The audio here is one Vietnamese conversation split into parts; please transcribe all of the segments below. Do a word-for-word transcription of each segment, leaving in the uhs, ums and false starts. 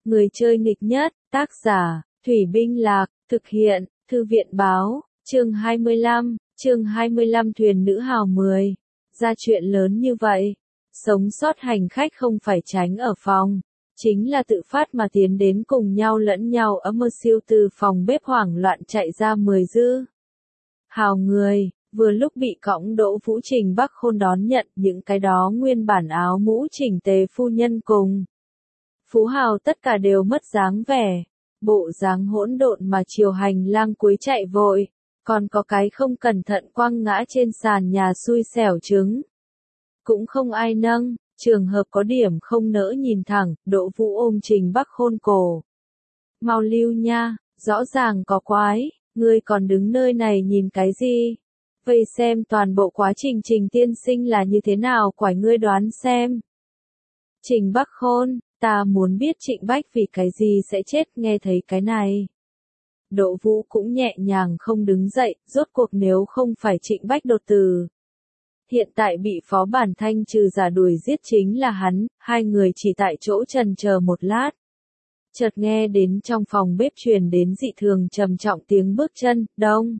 Người chơi nghịch nhất, tác giả, Thủy Binh Lạc, thực hiện, Thư viện Báo, chương hai mươi lăm, chương hai mươi lăm thuyền nữ hào mười. Ra chuyện lớn như vậy, sống sót hành khách không phải tránh ở phòng, chính là tự phát mà tiến đến cùng nhau lẫn nhau ấm mơ siêu từ phòng bếp hoảng loạn chạy ra mười dư. Hào người, vừa lúc bị cõng Đỗ Vũ Trình Bắc Khôn đón nhận những cái đó nguyên bản áo mũ chỉnh tề phu nhân cùng. Phú hào tất cả đều mất dáng vẻ, bộ dáng hỗn độn mà chiều hành lang cuối chạy vội, còn có cái không cẩn thận quăng ngã trên sàn nhà xui xẻo trứng. Cũng không ai nâng, trường hợp có điểm không nỡ nhìn thẳng, Đỗ Vũ ôm Trình Bắc Khôn cổ. Mau lưu nha, rõ ràng có quái, ngươi còn đứng nơi này nhìn cái gì? Vậy xem toàn bộ quá trình Trình tiên sinh là như thế nào quải ngươi đoán xem. Trình Bắc Khôn, ta muốn biết Trịnh Bách vì cái gì sẽ chết nghe thấy cái này. Đỗ Vũ cũng nhẹ nhàng không đứng dậy, rốt cuộc nếu không phải Trịnh Bách đột tử. Hiện tại bị Phó Bản Thanh trừ giả đuổi giết chính là hắn, hai người chỉ tại chỗ trần chờ một lát. Chợt nghe đến trong phòng bếp truyền đến dị thường trầm trọng tiếng bước chân, đông.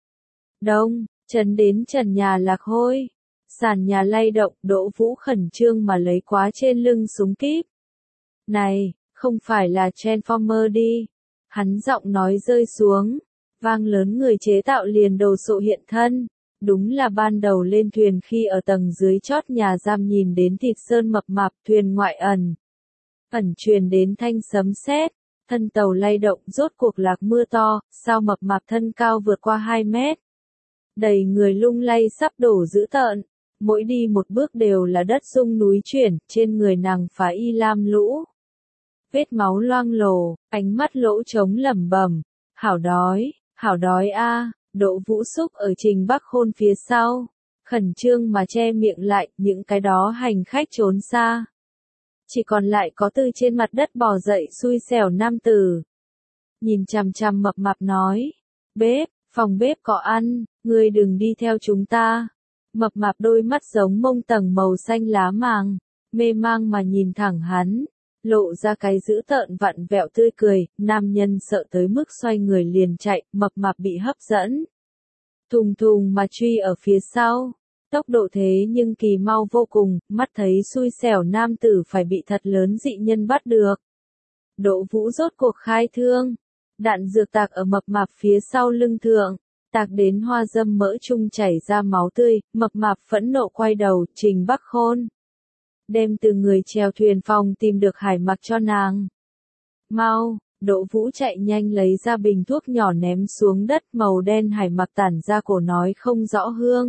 Đông, trần đến trần nhà lạc hôi. Sàn nhà lay động, Đỗ Vũ khẩn trương mà lấy quá trên lưng súng kíp. Này, không phải là Transformer đi. Hắn giọng nói rơi xuống. Vang lớn người chế tạo liền đồ sộ hiện thân. Đúng là ban đầu lên thuyền khi ở tầng dưới chót nhà giam nhìn đến thịt sơn mập mạp thuyền ngoại ẩn. Ẩn truyền đến thanh sấm sét, thân tàu lay động rốt cuộc lạc mưa to, sao mập mạp thân cao vượt qua hai mét. Đầy người lung lay sắp đổ dữ tợn, mỗi đi một bước đều là đất rung núi chuyển, trên người nàng phá y lam lũ. Vết máu loang lổ, ánh mắt lỗ trống lẩm bẩm, hảo đói, hảo đói a. Đỗ Vũ xúc ở Trình Bắc Khôn phía sau, khẩn trương mà che miệng lại, những cái đó hành khách trốn xa. Chỉ còn lại có từ trên mặt đất bò dậy xui xẻo nam tử. Nhìn chằm chằm mập mạp nói, bếp, phòng bếp có ăn, ngươi đừng đi theo chúng ta. Mập mạp đôi mắt giống mông tầng màu xanh lá màng, mê mang mà nhìn thẳng hắn, lộ ra cái dữ tợn vặn vẹo tươi cười, nam nhân sợ tới mức xoay người liền chạy, mập mạp bị hấp dẫn. Thùng thùng mà truy ở phía sau, tốc độ thế nhưng kỳ mau vô cùng, mắt thấy xui xẻo nam tử phải bị thật lớn dị nhân bắt được. Đỗ Vũ rốt cuộc khai thương, đạn dược tạc ở mập mạp phía sau lưng thượng, tạc đến hoa dâm mỡ chung chảy ra máu tươi, mập mạp phẫn nộ quay đầu, Trình Bắc Khôn. Đem từ người chèo thuyền phòng tìm được hải mặc cho nàng. Mau, Đỗ Vũ chạy nhanh lấy ra bình thuốc nhỏ ném xuống đất, màu đen hải mặc tản ra cổ nói không rõ hương.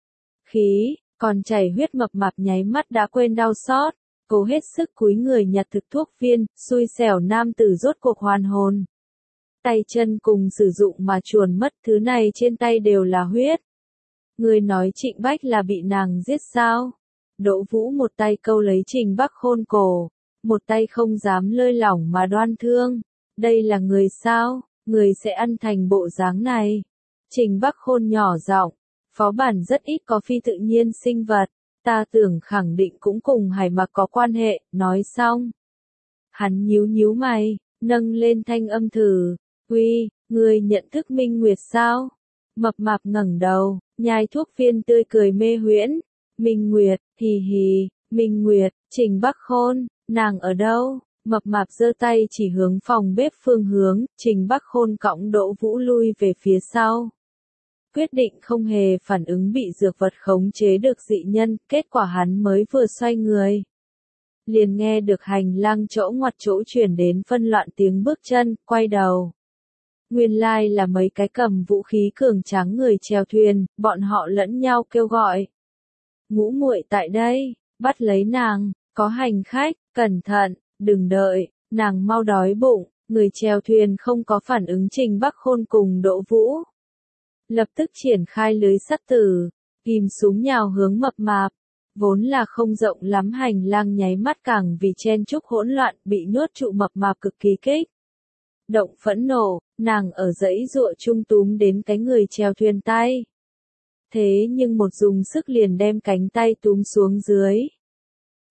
Khí, còn chảy huyết, mập mạp nháy mắt đã quên đau xót, cố hết sức cúi người nhặt thực thuốc viên, xui xẻo nam tử rốt cuộc hoàn hồn. Tay chân cùng sử dụng mà chuồn mất, thứ này trên tay đều là huyết. Người nói Trịnh Bách là bị nàng giết sao? Đỗ Vũ một tay câu lấy Trình Bắc Khôn cổ, một tay không dám lơi lỏng mà đoan thương. Đây là người sao? Người sẽ ăn thành bộ dáng này. Trình Bắc Khôn nhỏ giọng, Phó Bản rất ít có phi tự nhiên sinh vật, ta tưởng khẳng định cũng cùng hải mặc có quan hệ, nói xong. Hắn nhíu nhíu mày, nâng lên thanh âm thử, uy, người nhận thức Minh Nguyệt sao? Mập mạp ngẩng đầu, nhai thuốc viên tươi cười mê huyễn. Minh Nguyệt, hì hì, Minh Nguyệt, Trình Bắc Khôn, nàng ở đâu? Mập mạp giơ tay chỉ hướng phòng bếp phương hướng, Trình Bắc Khôn cõng Đỗ Vũ lui về phía sau. Quyết định không hề phản ứng bị dược vật khống chế được dị nhân, kết quả hắn mới vừa xoay người. Liền nghe được hành lang chỗ ngoặt chỗ chuyển đến phân loạn tiếng bước chân, quay đầu. Nguyên lai là mấy cái cầm vũ khí cường tráng người chèo thuyền, bọn họ lẫn nhau kêu gọi. Ngũ muội tại đây, bắt lấy nàng, có hành khách, cẩn thận, đừng đợi, nàng mau đói bụng, người chèo thuyền không có phản ứng Trình Bắc Khôn cùng Đỗ Vũ. Lập tức triển khai lưới sắt tử, ghim súng nhào hướng mập mạp, vốn là không rộng lắm hành lang nháy mắt càng vì chen chúc hỗn loạn bị nhốt trụ mập mạp cực kỳ kích. Động phẫn nộ, nàng ở dãy dụa chung túm đến cái người chèo thuyền tay. Thế nhưng một dùng sức liền đem cánh tay túm xuống dưới.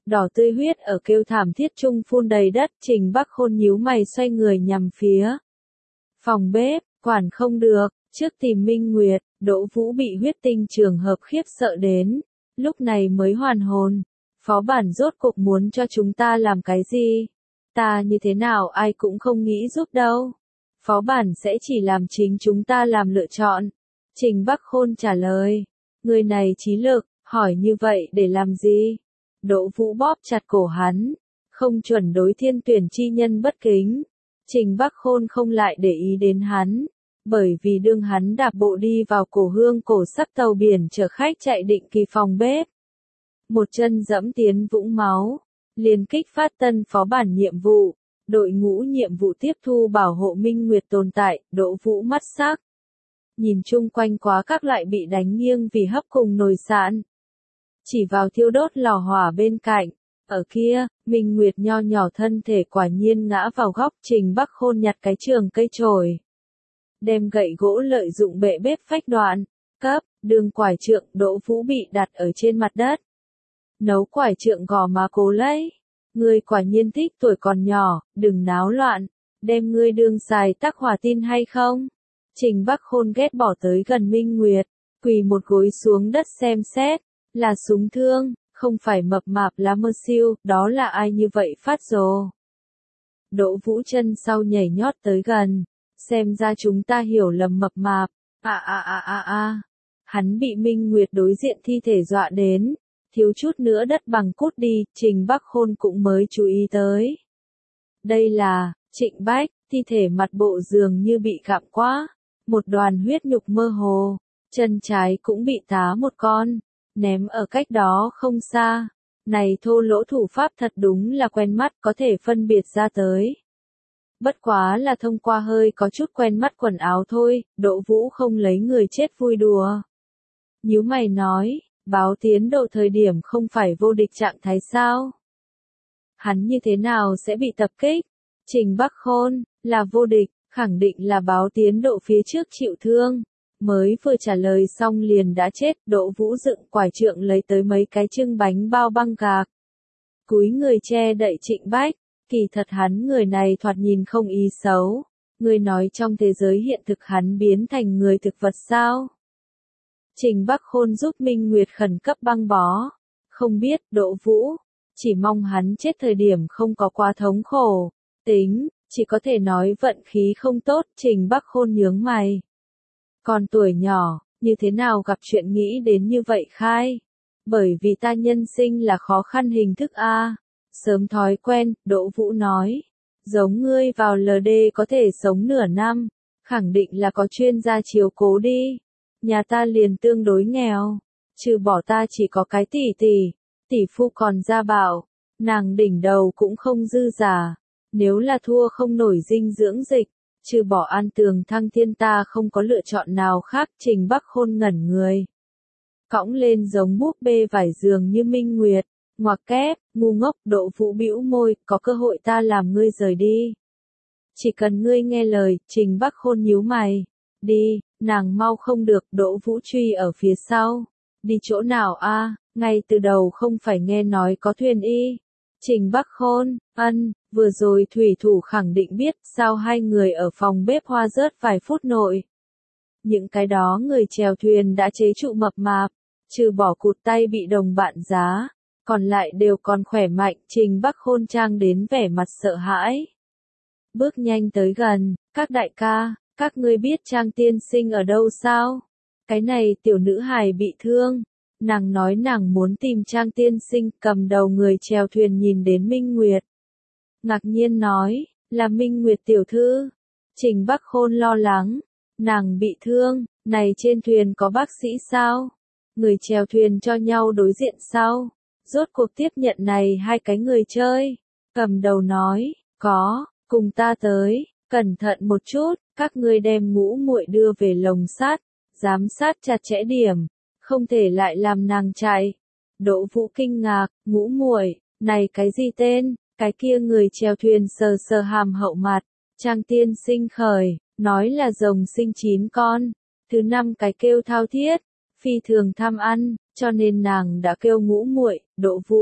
đỏ tươi huyết ở kêu thảm thiết chung phun đầy đất. Trình Bắc Khôn nhíu mày xoay người nhằm phía phòng bếp, quản không được, trước tìm Minh Nguyệt. Đỗ Vũ bị huyết tinh trường hợp khiếp sợ đến, lúc này mới hoàn hồn. Phó bản rốt cuộc muốn cho chúng ta làm cái gì? Ta như thế nào ai cũng không nghĩ giúp đâu. Phó bản sẽ chỉ làm chính chúng ta làm lựa chọn. Trình Bắc Khôn trả lời. Người này trí lực, hỏi như vậy để làm gì? Đỗ Vũ bóp chặt cổ hắn. Không chuẩn đối thiên tuyển chi nhân bất kính. Trình Bắc Khôn không lại để ý đến hắn. Bởi vì đương hắn đạp bộ đi vào cổ hương cổ sắc tàu biển chở khách chạy định kỳ phòng bếp. Một chân dẫm tiến vũng máu. Liền kích phát tân phó bản nhiệm vụ. Đội ngũ nhiệm vụ tiếp thu bảo hộ Minh Nguyệt tồn tại. Đỗ Vũ mắt sắc. Nhìn chung quanh quá các loại bị đánh nghiêng vì hấp cùng nồi sạn. Chỉ vào thiêu đốt lò hỏa bên cạnh. Ở kia, Minh Nguyệt nho nhỏ thân thể quả nhiên ngã vào góc. Trình Bắc Khôn nhặt cái trường cây chổi. Đem gậy gỗ lợi dụng bệ bếp phách đoạn. Cấp, đường quải trượng. Đỗ Vũ bị đặt ở trên mặt đất. Nấu quải trượng gò má cố lấy. Ngươi quả nhiên thích tuổi còn nhỏ, đừng náo loạn. Đem ngươi đương xài tắc hỏa tin hay không? Trình Bắc Khôn ghét bỏ tới gần Minh Nguyệt. Quỳ một gối xuống đất xem xét. Là súng thương, không phải mập mạp lá mơ siêu. Đó là ai như vậy phát rồ? Đỗ Vũ chân sau nhảy nhót tới gần. Xem ra chúng ta hiểu lầm mập mạp. À à à à à. Hắn bị Minh Nguyệt đối diện thi thể dọa đến. Thiếu chút nữa đất bằng cút đi. Trình Bắc Khôn cũng mới chú ý tới. Đây là Trịnh Bách. Thi thể mặt bộ giường như bị gặm quá. Một đoàn huyết nhục mơ hồ. Chân trái cũng bị tá một con. Ném ở cách đó không xa. Này thô lỗ thủ pháp thật đúng là quen mắt, có thể phân biệt ra tới. Bất quá là thông qua hơi có chút quen mắt quần áo thôi. Đỗ Vũ không lấy người chết vui đùa. Nhíu mày nói, báo tiến độ thời điểm không phải vô địch trạng thái sao? Hắn như thế nào sẽ bị tập kích? Trình Bắc Khôn, là vô địch, khẳng định là báo tiến độ phía trước chịu thương. Mới vừa trả lời xong liền đã chết. Đỗ Vũ dựng quải trượng lấy tới mấy cái trưng bánh bao băng gạc. Cúi người che đậy Trịnh Bách. Kỳ thật hắn người này thoạt nhìn không ý xấu. Người nói trong thế giới hiện thực hắn biến thành người thực vật sao? Trình Bắc Khôn giúp Minh Nguyệt khẩn cấp băng bó. Không biết, Đỗ Vũ. Chỉ mong hắn chết thời điểm không có quá thống khổ. Tính, chỉ có thể nói vận khí không tốt. Trình Bắc Khôn nhướng mày. Còn tuổi nhỏ, như thế nào gặp chuyện nghĩ đến như vậy khai? Bởi vì ta nhân sinh là khó khăn hình thức A. Sớm thói quen, Đỗ Vũ nói. Giống ngươi vào lờ đê có thể sống nửa năm. Khẳng định là có chuyên gia chiếu cố đi. Nhà ta liền tương đối nghèo. Trừ bỏ ta chỉ có cái tỷ tỷ. Tỷ phu còn gia bảo. Nàng đỉnh đầu cũng không dư giả. Nếu là thua không nổi dinh dưỡng dịch. Trừ bỏ an tường thăng thiên ta không có lựa chọn nào khác. Trình Bắc Khôn ngẩn người. Cõng lên giống búp bê vải giường như Minh Nguyệt. Ngoặc kép, ngu ngốc. Đỗ Vũ bĩu môi, có cơ hội ta làm ngươi rời đi. Chỉ cần ngươi nghe lời. Trình Bắc Khôn nhíu mày. Đi, nàng mau không được. Đỗ Vũ truy ở phía sau. Đi chỗ nào a? Ngay từ đầu không phải nghe nói có thuyền y. Trình Bắc Khôn, ân, vừa rồi thủy thủ khẳng định biết sao hai người ở phòng bếp hoa rớt vài phút nội. Những cái đó người chèo thuyền đã chế trụ mập mạp, trừ bỏ cụt tay bị đồng bạn giá, còn lại đều còn khỏe mạnh. Trình Bắc Khôn trang đến vẻ mặt sợ hãi. Bước nhanh tới gần, các đại ca, các ngươi biết Trang tiên sinh ở đâu sao? Cái này tiểu nữ hài bị thương. Nàng nói nàng muốn tìm Trang tiên sinh. Cầm đầu người chèo thuyền nhìn đến Minh Nguyệt. Ngạc nhiên nói, là Minh Nguyệt tiểu thư. Trình Bắc Khôn lo lắng. Nàng bị thương, này trên thuyền có bác sĩ sao? Người chèo thuyền cho nhau đối diện sau. Rốt cuộc tiếp nhận này hai cái người chơi. Cầm đầu nói, có, cùng ta tới, cẩn thận một chút, các ngươi đem ngũ muội đưa về lồng sắt, giám sát chặt chẽ điểm, không thể lại làm nàng chạy. Đỗ Vũ kinh ngạc, ngũ muội, này cái gì tên? Cái kia người chèo thuyền sờ sờ hàm hậu mặt, Trang tiên sinh khởi, nói là rồng sinh chín con, thứ năm cái kêu thao thiết, phi thường tham ăn, cho nên nàng đã kêu ngũ muội. Đỗ Vũ,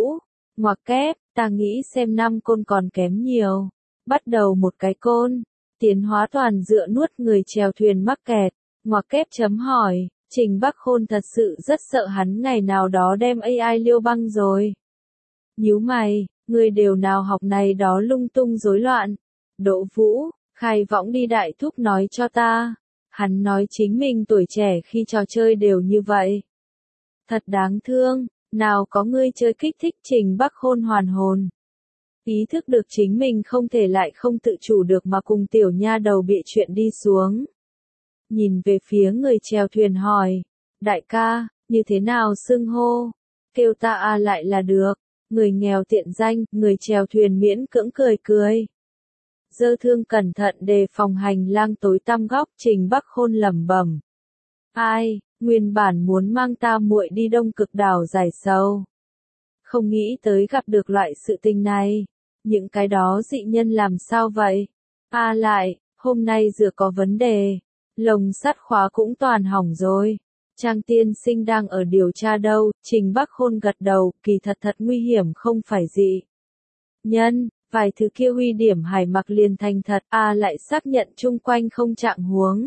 Ngoặc kép, ta nghĩ xem năm côn còn kém nhiều. Bắt đầu một cái côn, tiến hóa toàn dựa nuốt người chèo thuyền mắc kẹt. Ngoặc kép chấm hỏi, Trình Bắc Khôn thật sự rất sợ hắn ngày nào đó đem a i liêu băng rồi. Nhíu mày, người đều nào học này đó lung tung rối loạn. Đỗ Vũ, khai võng đi đại thúc nói cho ta. Hắn nói chính mình tuổi trẻ khi trò chơi đều như vậy. Thật đáng thương, nào có ngươi chơi kích thích. Trình Bắc Khôn hoàn hồn. Ý thức được chính mình không thể lại không tự chủ được mà cùng tiểu nha đầu bịa chuyện đi xuống. Nhìn về phía người chèo thuyền hỏi, đại ca, như thế nào xưng hô? Kêu ta a lại là được. Người nghèo tiện danh, người chèo thuyền miễn cưỡng cười cười. Dơ thương cẩn thận đề phòng hành lang tối tăm góc. Trình Bắc Khôn lẩm bẩm. Ai, nguyên bản muốn mang ta muội đi Đông Cực đảo giải sầu. Không nghĩ tới gặp được loại sự tình này. Những cái đó dị nhân làm sao vậy? A lại, hôm nay dừa có vấn đề. Lồng sắt khóa cũng toàn hỏng rồi. Trang tiên sinh đang ở điều tra đâu? Trình Bắc Khôn gật đầu, kỳ thật thật nguy hiểm không phải dị nhân, vài thứ kia huy điểm hải mặc liền thành thật. A lại xác nhận chung quanh không trạng huống.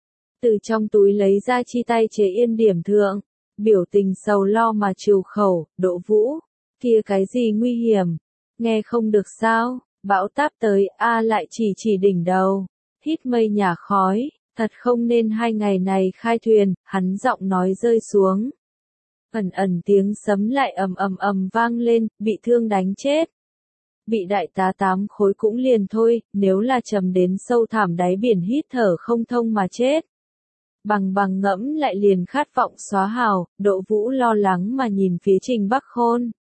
Từ trong túi lấy ra chi tay chế yên điểm thượng, biểu tình sầu lo mà trừ khẩu. Đỗ Vũ, kia cái gì nguy hiểm? Nghe không được sao? Bão táp tới. A lại chỉ chỉ đỉnh đầu, hít mây nhả khói. Thật không nên hai ngày này khai thuyền. Hắn giọng nói rơi xuống. Ẩn ẩn tiếng sấm lại ầm ầm ầm vang lên. Bị thương đánh chết. Bị đại tá tám khối cũng liền thôi. Nếu là trầm đến sâu thẳm đáy biển hít thở không thông mà chết. Bằng bằng ngẫm lại liền khát vọng xóa hào. Đỗ Vũ lo lắng mà nhìn phía Trình Bắc Khôn.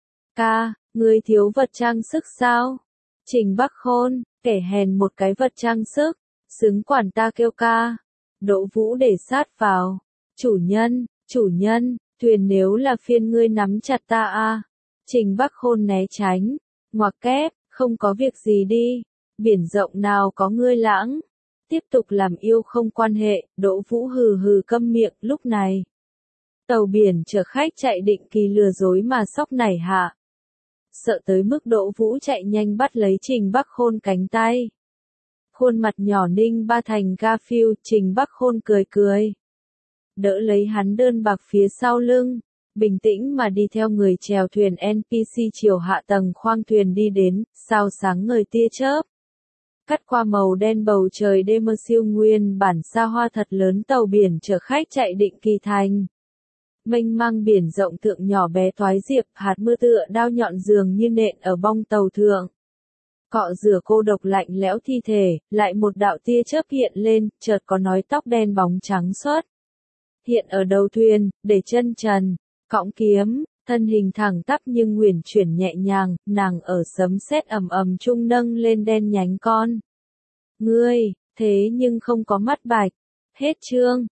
Ca, ngươi thiếu vật trang sức sao? Trình Bắc Khôn, kẻ hèn một cái vật trang sức. Xứng quản ta kêu ca. Đỗ Vũ để sát vào. Chủ nhân, chủ nhân, thuyền nếu là phiên ngươi nắm chặt ta a. Trình Bắc Khôn né tránh. Ngoặc kép, không có việc gì đi. Biển rộng nào có ngươi lãng. Tiếp tục làm yêu không quan hệ. Đỗ Vũ hừ hừ câm miệng. Lúc này, tàu biển chở khách chạy định kỳ lừa dối mà sóc nảy hạ. Sợ tới mức Đỗ Vũ chạy nhanh bắt lấy Trình Bắc Khôn cánh tay. Khuôn mặt nhỏ ninh ba thành Garfield. Trình Bắc Khôn cười cười. Đỡ lấy hắn đơn bạc phía sau lưng. Bình tĩnh mà đi theo người chèo thuyền en pê xê chiều hạ tầng khoang thuyền đi đến. Sao sáng ngời tia chớp. Cắt qua màu đen bầu trời đêm mơ siêu nguyên bản xa hoa thật lớn. Tàu biển chở khách chạy định kỳ thành. Mênh mang biển rộng thượng nhỏ bé thoái diệp. Hạt mưa tựa đao nhọn dường như nện ở bong tàu thượng. Cọ rửa cô độc lạnh lẽo thi thể. Lại một đạo tia chớp hiện lên. Chợt có nói tóc đen bóng trắng xuất hiện ở đầu thuyền. Để chân trần, cõng kiếm, thân hình thẳng tắp nhưng uyển chuyển nhẹ nhàng. Nàng ở sấm sét ầm ầm trung nâng lên đen nhánh con ngươi. Thế nhưng không có mắt bạch. Hết chương.